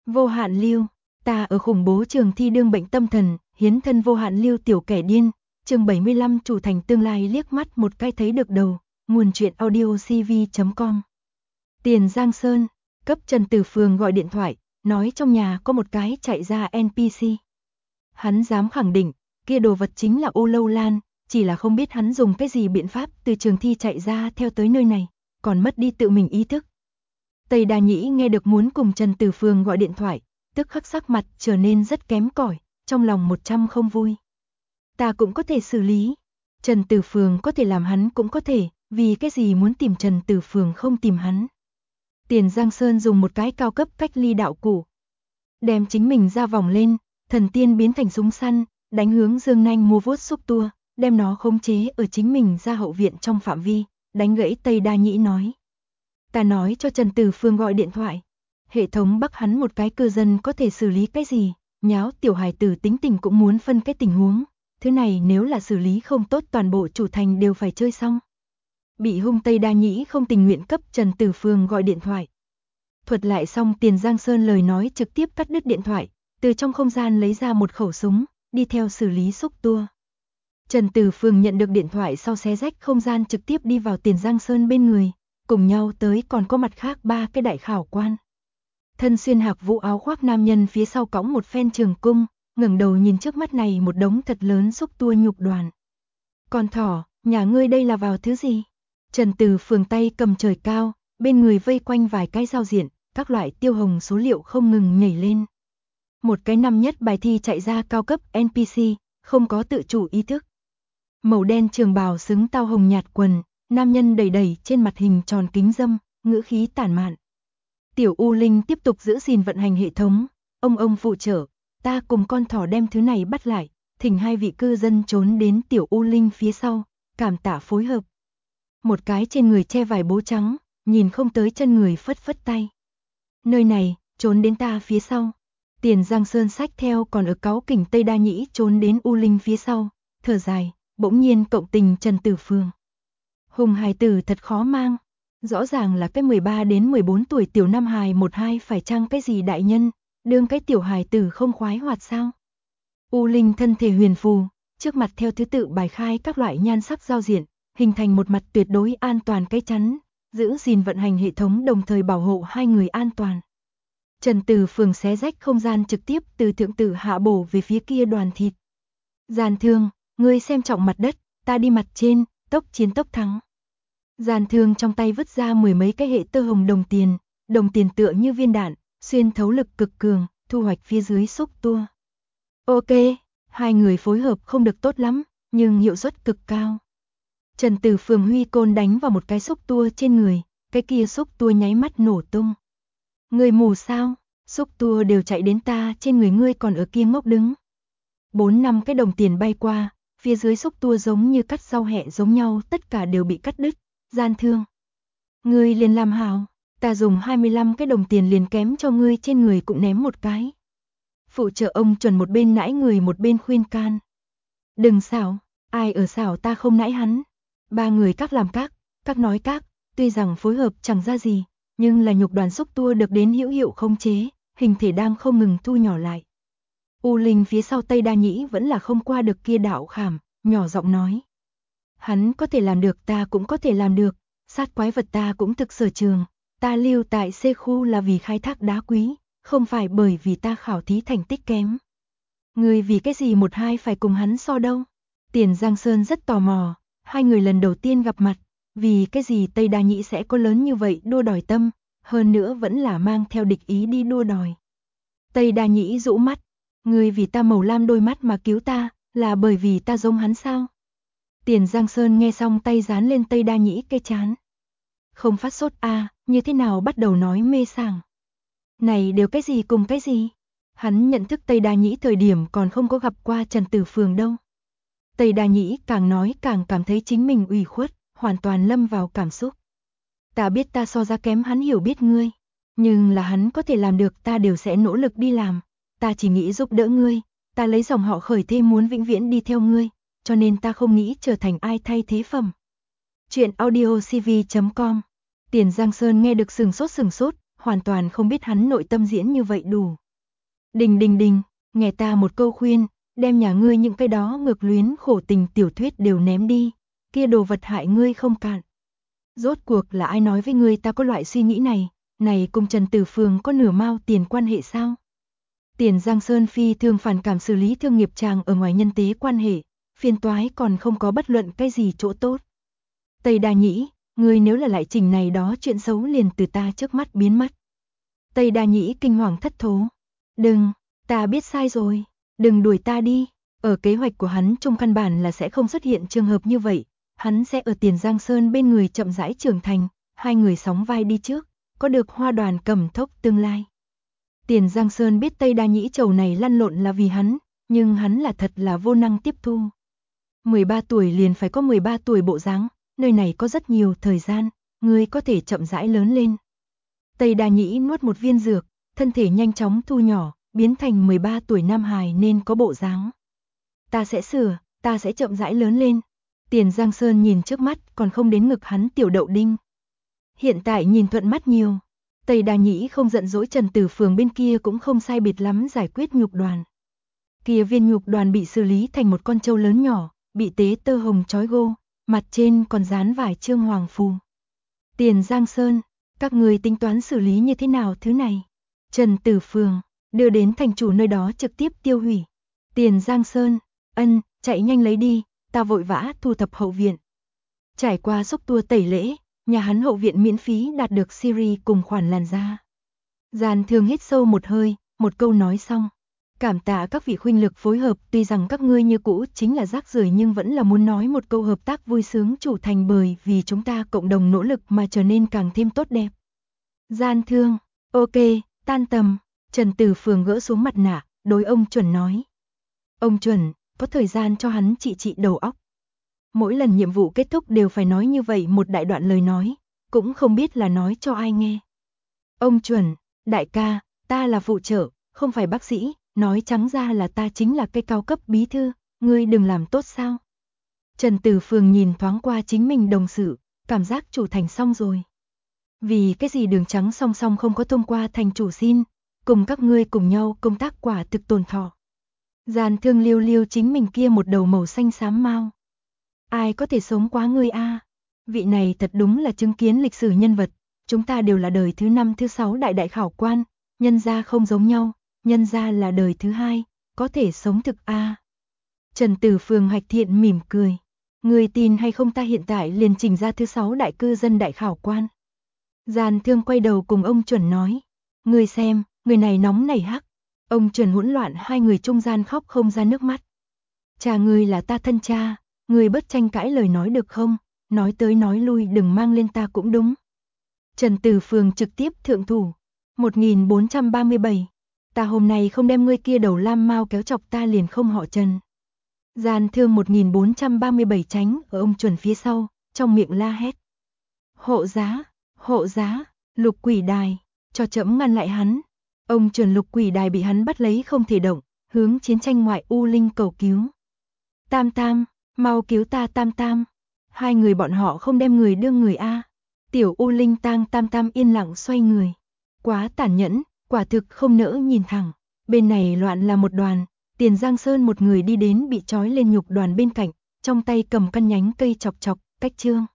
Vô hạn lưu, ta ở khủng bố trường thi đương bệnh tâm thần, hiến thân vô hạn lưu tiểu kẻ điên, chương 75 chủ thành tương lai liếc mắt một cái thấy được đầu, nguồn truyện audio cv.com. Tiền Giang Sơn, cấp Trần Tử Phường gọi điện thoại, nói trong nhà có một cái chạy ra NPC. Hắn dám khẳng định, kia đồ vật chính là Ô Lâu Lan, chỉ là không biết hắn dùng cái gì biện pháp từ trường thi chạy ra theo tới nơi này, còn mất đi tự mình ý thức. Tây Đa Nhĩ nghe được muốn cùng Trần Tử Phường gọi điện thoại, tức khắc sắc mặt trở nên rất kém cỏi, trong lòng 100 không vui. Ta cũng có thể xử lý, Trần Tử Phường có thể làm hắn cũng có thể, vì cái gì muốn tìm Trần Tử Phường không tìm hắn. Tiền Giang Sơn dùng một cái cao cấp cách ly đạo cụ, đem chính mình ra vòng lên, thần tiên biến thành súng săn, đánh hướng Dương Nanh mua vuốt xúc tua, đem nó khống chế ở chính mình ra hậu viện trong phạm vi, đánh gãy Tây Đa Nhĩ nói. Ta nói cho Trần Tử Phường gọi điện thoại. Hệ thống bắt hắn một cái cư dân có thể xử lý cái gì, nháo tiểu hài tử tính tình cũng muốn phân cái tình huống. Thứ này nếu là xử lý không tốt toàn bộ chủ thành đều phải chơi xong. Bị hung Tây Đa Nhĩ không tình nguyện cấp Trần Tử Phường gọi điện thoại. Thuật lại xong Tiền Giang Sơn lời nói trực tiếp cắt đứt điện thoại, từ trong không gian lấy ra một khẩu súng, đi theo xử lý xúc tua. Trần Tử Phường nhận được điện thoại sau xé rách không gian trực tiếp đi vào Tiền Giang Sơn bên người, cùng nhau tới còn có mặt khác 3 cái đại khảo quan. Thân xuyên hạc vũ áo khoác nam nhân phía sau cõng một phen trường cung, ngẩng đầu nhìn trước mắt này một đống thật lớn xúc tua nhục đoàn. Con thỏ, nhà ngươi đây là vào thứ gì? Trần Tử Phường tay cầm trời cao, bên người vây quanh vài cái giao diện, các loại tiêu hồng số liệu không ngừng nhảy lên. Một cái năm nhất bài thi chạy ra cao cấp NPC, không có tự chủ ý thức. Màu đen trường bào xứng tao hồng nhạt quần, nam nhân đầy đầy trên mặt hình tròn kính dâm, ngữ khí tản mạn. Tiểu U Linh tiếp tục giữ gìn vận hành hệ thống, ông phụ trợ, ta cùng con thỏ đem thứ này bắt lại, thỉnh 2 vị cư dân trốn đến Tiểu U Linh phía sau, cảm tạ phối hợp. Một cái trên người che vải bố trắng, nhìn không tới chân người phất phất tay. Nơi này, trốn đến ta phía sau. Tiền Giang Sơn sách theo còn ở cáu kỉnh Tây Đa Nhĩ trốn đến U Linh phía sau, thở dài, bỗng nhiên cộng tình Trần Tử Phường. Hùng hài tử thật khó mang, rõ ràng là cái 13 đến 14 tuổi tiểu nam hài 12 phải chăng cái gì đại nhân, đương cái tiểu hài tử không khoái hoạt sao. U Linh thân thể huyền phù, trước mặt theo thứ tự bài khai các loại nhan sắc giao diện, hình thành một mặt tuyệt đối an toàn cái chắn, giữ gìn vận hành hệ thống đồng thời bảo hộ 2 người an toàn. Trần Tử Phường xé rách không gian trực tiếp từ thượng tử hạ bổ về phía kia đoàn thịt. Gian thương, ngươi xem trọng mặt đất, ta đi mặt trên, tốc chiến tốc thắng. Gian thương trong tay vứt ra 10 mấy cái hệ tơ hồng đồng tiền tựa như viên đạn, xuyên thấu lực cực cường, thu hoạch phía dưới xúc tua. Ok, 2 người phối hợp không được tốt lắm, nhưng hiệu suất cực cao. Trần Tử Phường huy côn đánh vào một cái xúc tua trên người, cái kia xúc tua nháy mắt nổ tung. Người mù sao, xúc tua đều chạy đến ta trên người ngươi còn ở kia ngốc đứng. 4-5 cái đồng tiền bay qua, phía dưới xúc tua giống như cắt rau hẹ giống nhau tất cả đều bị cắt đứt. Gian thương, ngươi liền làm hảo, ta dùng 25 cái đồng tiền liền kém cho ngươi trên người cũng ném một cái. Phụ trợ ông chuẩn một bên nãi người một bên khuyên can. Đừng xảo, ai ở xảo ta không nãi hắn. 3 người các làm các nói các, tuy rằng phối hợp chẳng ra gì, nhưng là nhục đoàn xúc tua được đến hữu hiệu khống chế, hình thể đang không ngừng thu nhỏ lại. U Linh phía sau Tây Đa Nhĩ vẫn là không qua được kia đạo khảm, nhỏ giọng nói. Hắn có thể làm được ta cũng có thể làm được, sát quái vật ta cũng thực sở trường, ta lưu tại C khu là vì khai thác đá quý, không phải bởi vì ta khảo thí thành tích kém. Người vì cái gì 1-2 phải cùng hắn so đâu? Tiền Giang Sơn rất tò mò, 2 người lần đầu tiên gặp mặt, vì cái gì Tây Đa Nhĩ sẽ có lớn như vậy đua đòi tâm, hơn nữa vẫn là mang theo địch ý đi đua đòi. Tây Đa Nhĩ rũ mắt, người vì ta màu lam đôi mắt mà cứu ta, là bởi vì ta giống hắn sao? Tiền Giang Sơn nghe xong tay dán lên Tây Đa Nhĩ cái chán. Không phát sốt như thế nào bắt đầu nói mê sảng. Này đều cái gì cùng cái gì? Hắn nhận thức Tây Đa Nhĩ thời điểm còn không có gặp qua Trần Tử Phường đâu. Tây Đa Nhĩ càng nói càng cảm thấy chính mình ủy khuất, hoàn toàn lâm vào cảm xúc. Ta biết ta so ra kém hắn hiểu biết ngươi, nhưng là hắn có thể làm được ta đều sẽ nỗ lực đi làm. Ta chỉ nghĩ giúp đỡ ngươi, ta lấy dòng họ khởi thêm muốn vĩnh viễn đi theo ngươi, cho nên ta không nghĩ trở thành ai thay thế phẩm. Chuyện audio cv.com. Tiền Giang Sơn nghe được sừng sốt, hoàn toàn không biết hắn nội tâm diễn như vậy đủ. Đình đình đình, nghe ta một câu khuyên, đem nhà ngươi những cái đó ngược luyến khổ tình tiểu thuyết đều ném đi, kia đồ vật hại ngươi không cạn. Rốt cuộc là ai nói với ngươi ta có loại suy nghĩ này cùng Trần Tử Phường có nửa mao tiền quan hệ sao? Tiền Giang Sơn phi thường phản cảm xử lý thương nghiệp chàng ở ngoài nhân tế quan hệ, phiền toái còn không có bất luận cái gì chỗ tốt. Tây Đa Nhĩ, ngươi nếu là lại trình này đó chuyện xấu liền từ ta trước mắt biến mất. Tây Đa Nhĩ kinh hoàng thất thố. Đừng, ta biết sai rồi, đừng đuổi ta đi. Ở kế hoạch của hắn trong căn bản là sẽ không xuất hiện trường hợp như vậy, hắn sẽ ở Tiền Giang Sơn bên người chậm rãi trưởng thành, hai người sóng vai đi trước, có được Hoa Đoàn cầm thốc tương lai. Tiền Giang Sơn biết Tây Đa Nhĩ trầu này lăn lộn là vì hắn, nhưng hắn là thật là vô năng tiếp thu. 13 tuổi liền phải có 13 tuổi bộ dáng, nơi này có rất nhiều thời gian, ngươi có thể chậm rãi lớn lên. Tây Đa Nhĩ nuốt một viên dược, thân thể nhanh chóng thu nhỏ, biến thành 13 tuổi nam hài nên có bộ dáng. Ta sẽ sửa, ta sẽ chậm rãi lớn lên. Tiền Giang Sơn nhìn trước mắt còn không đến ngực hắn tiểu đậu đinh. Hiện tại nhìn thuận mắt nhiều. Tây Đa Nhĩ không giận dỗi Trần Tử Phường bên kia cũng không sai biệt lắm giải quyết nhục đoàn. Kia viên nhục đoàn bị xử lý thành một con trâu lớn nhỏ, bị tế tơ hồng trói gô, mặt trên còn dán vài chương hoàng phù. Tiền Giang Sơn, các người tính toán xử lý như thế nào thứ này? Trần Tử Phường, đưa đến thành chủ nơi đó trực tiếp tiêu hủy. Tiền Giang Sơn, chạy nhanh lấy đi, ta vội vã thu thập hậu viện. Trải qua xúc tua tẩy lễ, nhà hắn hậu viện miễn phí đạt được Siri cùng khoản làn da. Giàn Thương hít sâu một hơi, một câu nói xong. Cảm tạ các vị huynh lực phối hợp, tuy rằng các ngươi như cũ chính là rác rưởi nhưng vẫn là muốn nói một câu hợp tác vui sướng chủ thành bởi vì chúng ta cộng đồng nỗ lực mà trở nên càng thêm tốt đẹp. Gian Thương, ok, tan tầm. Trần Tử Phường gỡ xuống mặt nạ, đối ông Chuẩn nói. Ông Chuẩn, có thời gian cho hắn trị đầu óc. Mỗi lần nhiệm vụ kết thúc đều phải nói như vậy một đại đoạn lời nói, cũng không biết là nói cho ai nghe. Ông Chuẩn, đại ca, ta là phụ trợ, không phải bác sĩ, nói trắng ra là ta chính là cái cao cấp bí thư, ngươi đừng làm tốt sao. Trần Tử Phường nhìn thoáng qua chính mình đồng sự, cảm giác chủ thành xong rồi. Vì cái gì Đường Trắng song song không có thông qua thành chủ xin, cùng các ngươi cùng nhau công tác quả thực tồn thọ. Giàn Thương liêu liêu chính mình kia một đầu màu xanh xám mau. Ai có thể sống quá ngươi a? Vị này thật đúng là chứng kiến lịch sử nhân vật, chúng ta đều là đời thứ 5 thứ 6 đại khảo quan, nhân gia không giống nhau, nhân gia là đời thứ 2, có thể sống thực a. Trần Tử Phường hạch thiện mỉm cười. Người tin hay không ta hiện tại liền trình ra thứ 6 đại cư dân đại khảo quan. Giàn Thương quay đầu cùng ông Chuẩn nói. Người xem, người này nóng nảy hắc. Ông Chuẩn hỗn loạn hai người trung gian khóc không ra nước mắt. Cha ngươi là ta thân cha, ngươi bớt tranh cãi lời nói được không, nói tới nói lui đừng mang lên ta cũng đúng. Trần Tử Phường trực tiếp thượng thủ. 1437. Ta hôm nay không đem ngươi kia đầu lam mau kéo chọc ta liền không họ Trần. Giàn Thương 1437 tránh ở ông Chuẩn phía sau, trong miệng la hét. Hộ giá, Lục Quỷ Đài, cho trẫm ngăn lại hắn. Ông Chuẩn Lục Quỷ Đài bị hắn bắt lấy không thể động, hướng chiến tranh ngoại u linh cầu cứu. Tam Tam, mau cứu ta Tam Tam. Hai người bọn họ không đem người đưa người a. Tiểu u linh tang Tam Tam yên lặng xoay người. Quá tàn nhẫn, quả thực không nỡ nhìn thẳng. Bên này loạn là một đoàn, Tiền Giang Sơn một người đi đến bị trói lên nhục đoàn bên cạnh, trong tay cầm căn nhánh cây chọc chọc, cách trương.